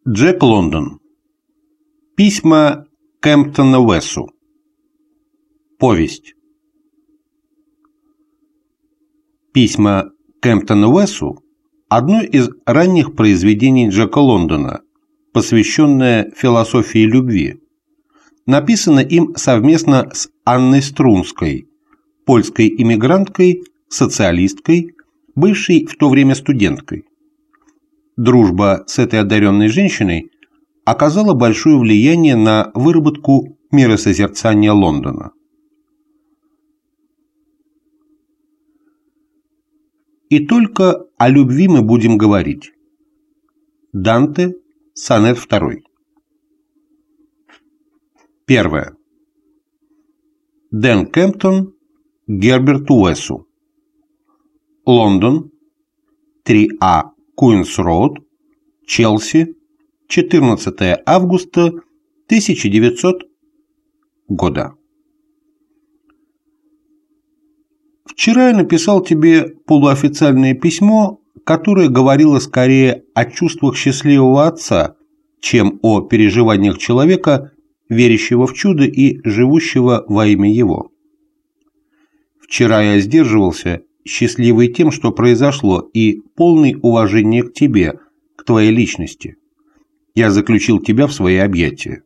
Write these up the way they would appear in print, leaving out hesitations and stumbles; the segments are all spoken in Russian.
Джек Лондон. Письма Кэмптона Уэссу. Повесть. Письма Кэмптона Уэссу – одно из ранних произведений Джека Лондона, посвященное философии любви. Написано им совместно с Анной Струнской, польской иммигранткой, социалисткой, бывшей в то время студенткой. Дружба с этой одаренной женщиной оказала большое влияние на выработку миросозерцания Лондона. И только о любви мы будем говорить. Данте, сонет 2. Первое. Дэн Кэмптон Герберту Уэссу. Лондон, 3А Куинс-Роуд, Челси, 14 августа 1900 года. Вчера я написал тебе полуофициальное письмо, которое говорило скорее о чувствах счастливого отца, чем о переживаниях человека, верящего в чудо и живущего во имя его. Вчера я сдерживался, счастливый тем, что произошло, и полный уважения к тебе, к твоей личности. Я заключил тебя в свои объятия.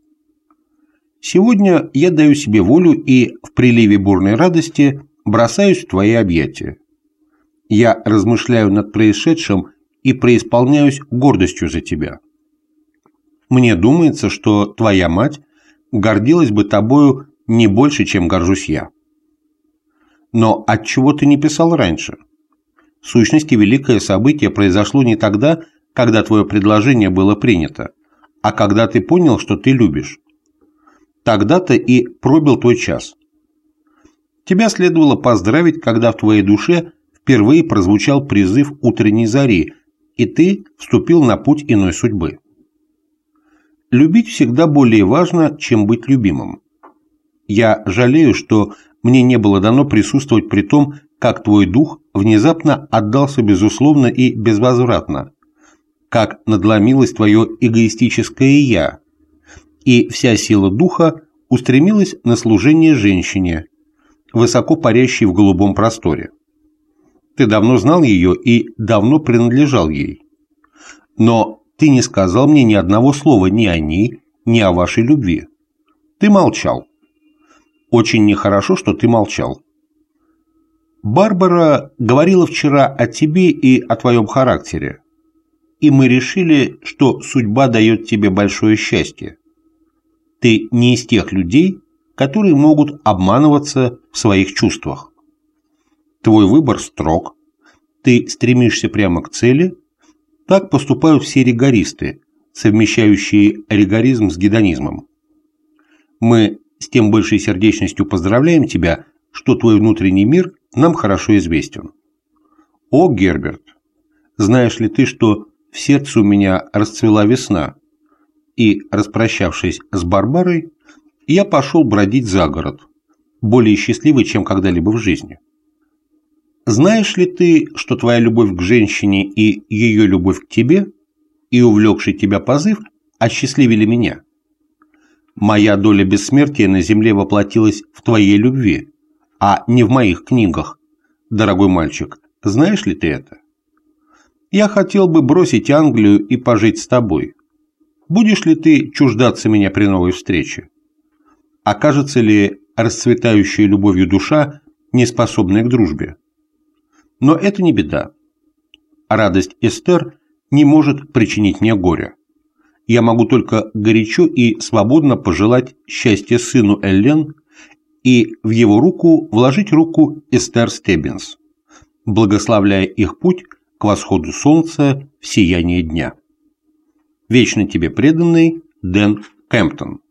Сегодня я даю себе волю и в приливе бурной радости бросаюсь в твои объятия. Я размышляю над происшедшим и преисполняюсь гордостью за тебя. Мне думается, что твоя мать гордилась бы тобою не больше, чем горжусь я. Но отчего ты не писал раньше? В сущности, великое событие произошло не тогда, когда твое предложение было принято, а когда ты понял, что ты любишь. Тогда-то и пробил твой час. Тебя следовало поздравить, когда в твоей душе впервые прозвучал призыв утренней зари, и ты вступил на путь иной судьбы. Любить всегда более важно, чем быть любимым. Я жалею, что мне не было дано присутствовать при том, как твой дух внезапно отдался безусловно и безвозвратно, как надломилось твое эгоистическое «я», и вся сила духа устремилась на служение женщине, высоко парящей в голубом просторе. Ты давно знал ее и давно принадлежал ей. Но ты не сказал мне ни одного слова ни о ней, ни о вашей любви. Ты молчал. Очень нехорошо, что ты молчал. Барбара говорила вчера о тебе и о твоем характере, и мы решили, что судьба дает тебе большое счастье. Ты не из тех людей, которые могут обманываться в своих чувствах. Твой выбор строг, ты стремишься прямо к цели. Так поступают все ригористы, совмещающие ригоризм с гедонизмом. Мы с тем большей сердечностью поздравляем тебя, что твой внутренний мир нам хорошо известен. О, Герберт, знаешь ли ты, что в сердце у меня расцвела весна, и, распрощавшись с Барбарой, я пошел бродить за город, более счастливый, чем когда-либо в жизни. Знаешь ли ты, что твоя любовь к женщине и ее любовь к тебе, и увлекший тебя позыв, осчастливили меня? Моя доля бессмертия на земле воплотилась в твоей любви, а не в моих книгах. Дорогой мальчик, знаешь ли ты это? Я хотел бы бросить Англию и пожить с тобой. Будешь ли ты чуждаться меня при новой встрече? Окажется ли расцветающая любовью душа, неспособная к дружбе? Но это не беда. Радость Эстер не может причинить мне горя. Я могу только горячо и свободно пожелать счастья сыну Эллен и в его руку вложить руку Эстер Стеббинс, благословляя их путь к восходу солнца в сияние дня. Вечно тебе преданный Дэн Кэмптон.